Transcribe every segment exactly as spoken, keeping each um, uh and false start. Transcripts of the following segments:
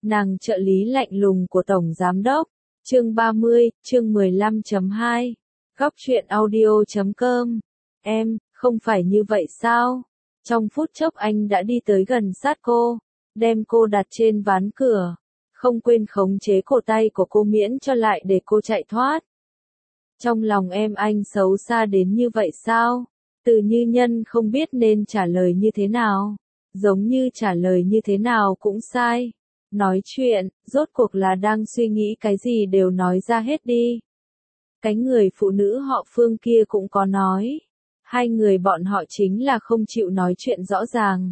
Nàng trợ lý lạnh lùng của Tổng Giám Đốc. Chương ba mươi, chương mười lăm chấm hai. Góc truyện audio chấm com. Em, không phải như vậy sao? Trong phút chốc anh đã đi tới gần sát cô, đem cô đặt trên ván cửa, không quên khống chế cổ tay của cô miễn cho lại để cô chạy thoát. Trong lòng em anh xấu xa đến như vậy sao? Từ Như Nhân không biết nên trả lời như thế nào, giống như trả lời như thế nào cũng sai. Nói chuyện, rốt cuộc là đang suy nghĩ cái gì đều nói ra hết đi. Cái người phụ nữ họ Phương kia cũng có nói. Hai người bọn họ chính là không chịu nói chuyện rõ ràng.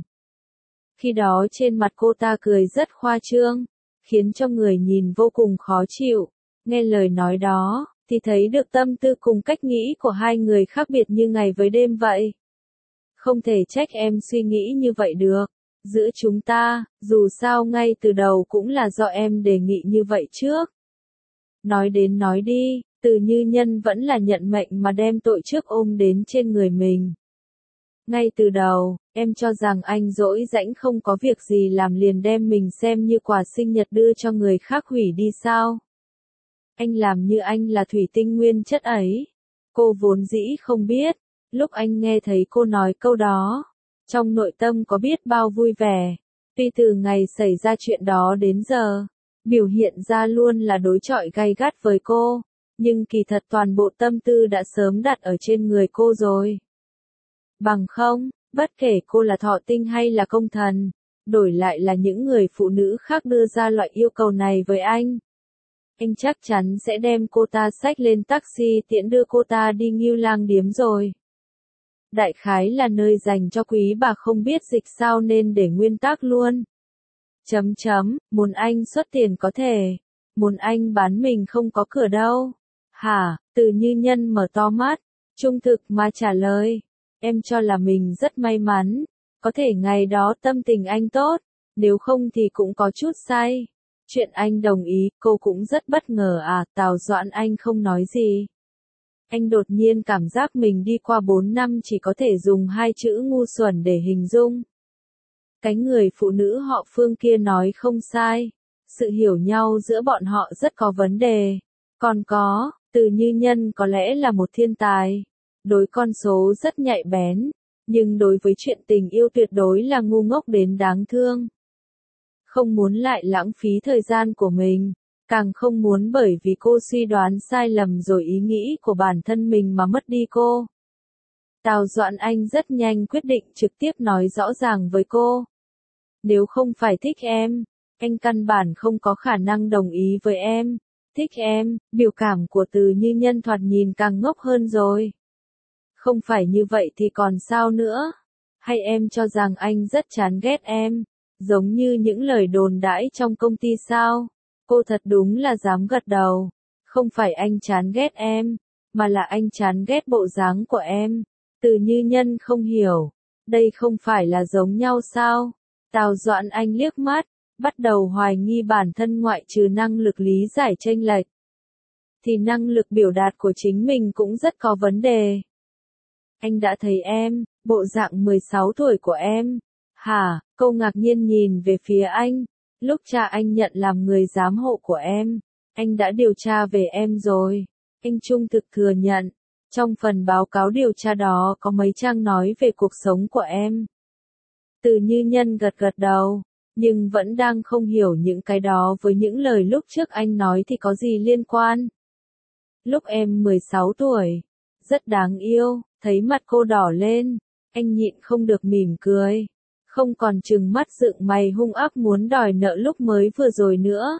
Khi đó trên mặt cô ta cười rất khoa trương, khiến cho người nhìn vô cùng khó chịu. Nghe lời nói đó, thì thấy được tâm tư cùng cách nghĩ của hai người khác biệt như ngày với đêm vậy. Không thể trách em suy nghĩ như vậy được. Giữa chúng ta, dù sao ngay từ đầu cũng là do em đề nghị như vậy trước. Nói đến nói đi, Từ Như Nhân vẫn là nhận mệnh mà đem tội trước ôm đến trên người mình. Ngay từ đầu, em cho rằng anh dỗi rãnh không có việc gì làm liền đem mình xem như quà sinh nhật đưa cho người khác hủy đi sao? Anh làm như anh là thủy tinh nguyên chất ấy. Cô vốn dĩ không biết, lúc anh nghe thấy cô nói câu đó, trong nội tâm có biết bao vui vẻ. Tuy từ ngày xảy ra chuyện đó đến giờ, biểu hiện ra luôn là đối chọi gay gắt với cô, nhưng kỳ thật toàn bộ tâm tư đã sớm đặt ở trên người cô rồi. Bằng không, bất kể cô là thọ tinh hay là công thần, đổi lại là những người phụ nữ khác đưa ra loại yêu cầu này với anh, anh chắc chắn sẽ đem cô ta xách lên taxi tiễn đưa cô ta đi Ngưu Lang Điếm rồi. Đại khái là nơi dành cho quý bà không biết dịch sao nên để nguyên tắc luôn. Chấm chấm, muốn anh xuất tiền có thể, muốn anh bán mình không có cửa đâu. Hả? Từ Như Nhân mở to mắt, trung thực mà trả lời. Em cho là mình rất may mắn, có thể ngày đó tâm tình anh tốt, nếu không thì cũng có chút sai. Chuyện anh đồng ý, cô cũng rất bất ngờ à, Tào Doãn Anh không nói gì. Anh đột nhiên cảm giác mình đi qua bốn năm chỉ có thể dùng hai chữ ngu xuẩn để hình dung. Cái người phụ nữ họ Phương kia nói không sai, sự hiểu nhau giữa bọn họ rất có vấn đề. Còn có, Từ Như Nhân có lẽ là một thiên tài, đối con số rất nhạy bén, nhưng đối với chuyện tình yêu tuyệt đối là ngu ngốc đến đáng thương. Không muốn lại lãng phí thời gian của mình, càng không muốn bởi vì cô suy đoán sai lầm rồi ý nghĩ của bản thân mình mà mất đi cô. Tào Doãn Anh rất nhanh quyết định trực tiếp nói rõ ràng với cô. Nếu không phải thích em, anh căn bản không có khả năng đồng ý với em. Thích em, biểu cảm của Từ Như Nhân thoạt nhìn càng ngốc hơn rồi. Không phải như vậy thì còn sao nữa? Hay em cho rằng anh rất chán ghét em, giống như những lời đồn đãi trong công ty sao? Cô thật đúng là dám gật đầu. Không phải anh chán ghét em, mà là anh chán ghét bộ dáng của em. Từ Như Nhân không hiểu, đây không phải là giống nhau sao? Tào Doãn Anh liếc mắt, bắt đầu hoài nghi bản thân ngoại trừ năng lực lý giải chênh lệch, thì năng lực biểu đạt của chính mình cũng rất có vấn đề. Anh đã thấy em, bộ dạng mười sáu tuổi của em. Hả? Cô ngạc nhiên nhìn về phía anh. Lúc cha anh nhận làm người giám hộ của em, anh đã điều tra về em rồi. Anh trung thực thừa nhận, trong phần báo cáo điều tra đó có mấy trang nói về cuộc sống của em. Từ Như Nhân gật gật đầu, nhưng vẫn đang không hiểu những cái đó với những lời lúc trước anh nói thì có gì liên quan. Lúc em mười sáu tuổi, rất đáng yêu, thấy mặt cô đỏ lên, anh nhịn không được mỉm cười. Không còn trừng mắt dựng mày hung ác muốn đòi nợ lúc mới vừa rồi nữa.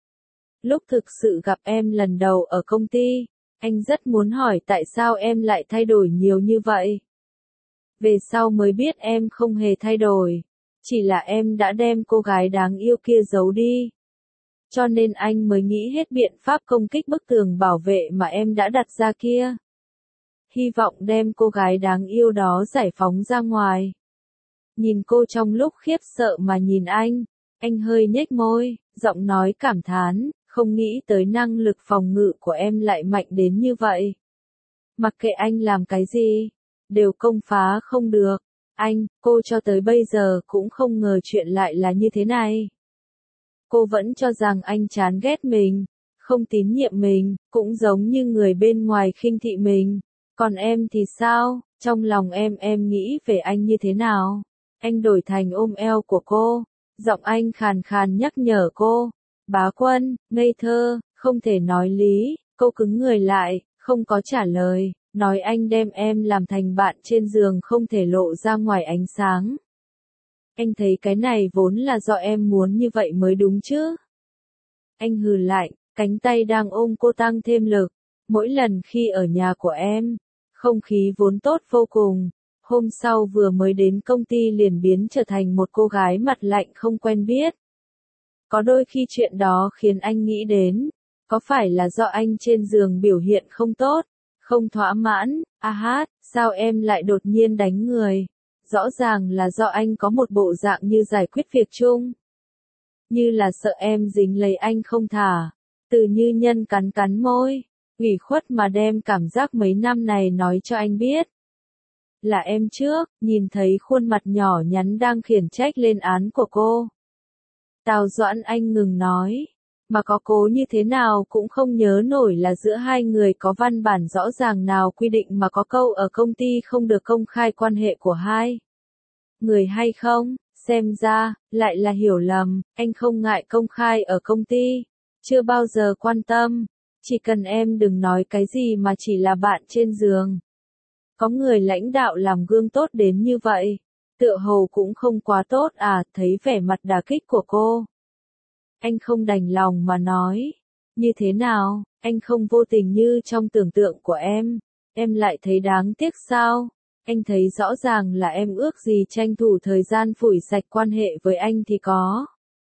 Lúc thực sự gặp em lần đầu ở công ty, anh rất muốn hỏi tại sao em lại thay đổi nhiều như vậy. Về sau mới biết em không hề thay đổi, chỉ là em đã đem cô gái đáng yêu kia giấu đi. Cho nên anh mới nghĩ hết biện pháp công kích bức tường bảo vệ mà em đã đặt ra kia. Hy vọng đem cô gái đáng yêu đó giải phóng ra ngoài. Nhìn cô trong lúc khiếp sợ mà nhìn anh, anh hơi nhếch môi, giọng nói cảm thán, không nghĩ tới năng lực phòng ngự của em lại mạnh đến như vậy. Mặc kệ anh làm cái gì, đều công phá không được. Anh, cô cho tới bây giờ cũng không ngờ chuyện lại là như thế này. Cô vẫn cho rằng anh chán ghét mình, không tín nhiệm mình, cũng giống như người bên ngoài khinh thị mình. Còn em thì sao? Trong lòng em em nghĩ về anh như thế nào? Anh đổi thành ôm eo của cô. Giọng anh khàn khàn nhắc nhở cô. Bá Quân, ngây thơ, không thể nói lý. Cô cứng người lại, không có trả lời. Nói anh đem em làm thành bạn trên giường không thể lộ ra ngoài ánh sáng. Anh thấy cái này vốn là do em muốn như vậy mới đúng chứ. Anh hừ lại, cánh tay đang ôm cô tăng thêm lực. Mỗi lần khi ở nhà của em, không khí vốn tốt vô cùng. Hôm sau vừa mới đến công ty liền biến trở thành một cô gái mặt lạnh không quen biết. Có đôi khi chuyện đó khiến anh nghĩ đến, có phải là do anh trên giường biểu hiện không tốt, không thỏa mãn, a hát, sao em lại đột nhiên đánh người? Rõ ràng là do anh có một bộ dạng như giải quyết việc chung. Như là sợ em dính lấy anh không thả. Từ Như Nhân cắn cắn môi, ủy khuất mà đem cảm giác mấy năm này nói cho anh biết. Là em trước, nhìn thấy khuôn mặt nhỏ nhắn đang khiển trách lên án của cô. Tào Doãn Anh ngừng nói, mà có cố như thế nào cũng không nhớ nổi là giữa hai người có văn bản rõ ràng nào quy định mà có câu ở công ty không được công khai quan hệ của hai người hay không, xem ra, lại là hiểu lầm, anh không ngại công khai ở công ty, chưa bao giờ quan tâm, chỉ cần em đừng nói cái gì mà chỉ là bạn trên giường. Có người lãnh đạo làm gương tốt đến như vậy, tựa hồ cũng không quá tốt à, thấy vẻ mặt đả kích của cô. Anh không đành lòng mà nói, như thế nào, anh không vô tình như trong tưởng tượng của em, em lại thấy đáng tiếc sao? Anh thấy rõ ràng là em ước gì tranh thủ thời gian phủi sạch quan hệ với anh thì có.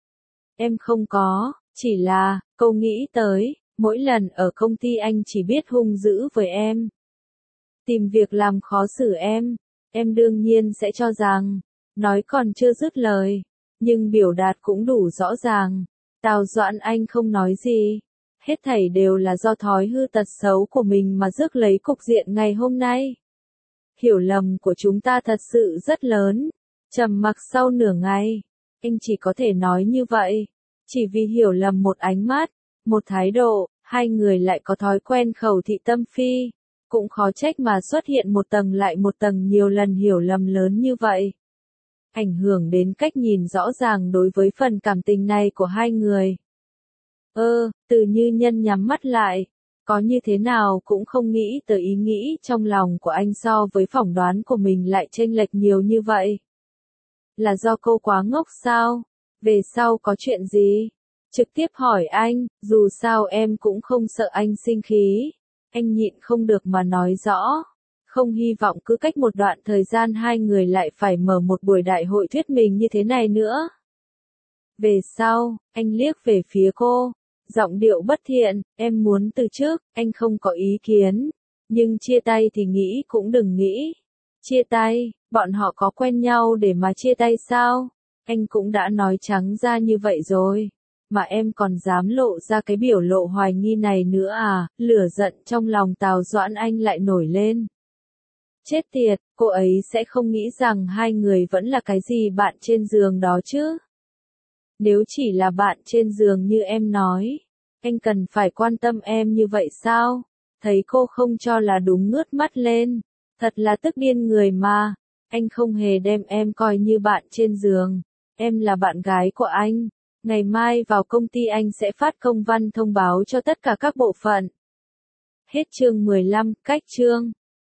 Em không có, chỉ là, câu nghĩ tới, mỗi lần ở công ty anh chỉ biết hung dữ với em. Tìm việc làm khó xử em, em đương nhiên sẽ cho rằng, nói còn chưa dứt lời, nhưng biểu đạt cũng đủ rõ ràng. Tào Doãn Anh không nói gì, hết thảy đều là do thói hư tật xấu của mình mà rước lấy cục diện ngày hôm nay. Hiểu lầm của chúng ta thật sự rất lớn. Trầm mặc sau nửa ngày, anh chỉ có thể nói như vậy. Chỉ vì hiểu lầm một ánh mắt, một thái độ, hai người lại có thói quen khẩu thị tâm phi. Cũng khó trách mà xuất hiện một tầng lại một tầng nhiều lần hiểu lầm lớn như vậy. Ảnh hưởng đến cách nhìn rõ ràng đối với phần cảm tình này của hai người. Ơ, Từ Như Nhân nhắm mắt lại. Có như thế nào cũng không nghĩ tới ý nghĩ trong lòng của anh so với phỏng đoán của mình lại chênh lệch nhiều như vậy. Là do cô quá ngốc sao? Về sau có chuyện gì? Trực tiếp hỏi anh, dù sao em cũng không sợ anh sinh khí. Anh nhịn không được mà nói rõ. Không hy vọng cứ cách một đoạn thời gian hai người lại phải mở một buổi đại hội thuyết mình như thế này nữa. Về sau, anh liếc về phía cô. Giọng điệu bất thiện, em muốn từ trước, anh không có ý kiến. Nhưng chia tay thì nghĩ cũng đừng nghĩ. Chia tay, bọn họ có quen nhau để mà chia tay sao? Anh cũng đã nói trắng ra như vậy rồi. Mà em còn dám lộ ra cái biểu lộ hoài nghi này nữa à? Lửa giận trong lòng Tào Doãn Anh lại nổi lên. Chết tiệt, cô ấy sẽ không nghĩ rằng hai người vẫn là cái gì bạn trên giường đó chứ? Nếu chỉ là bạn trên giường như em nói, anh cần phải quan tâm em như vậy sao? Thấy cô không cho là đúng ngước mắt lên. Thật là tức điên người mà. Anh không hề đem em coi như bạn trên giường. Em là bạn gái của anh. Ngày mai vào công ty anh sẽ phát công văn thông báo cho tất cả các bộ phận. Hết chương mười lăm, cách chương.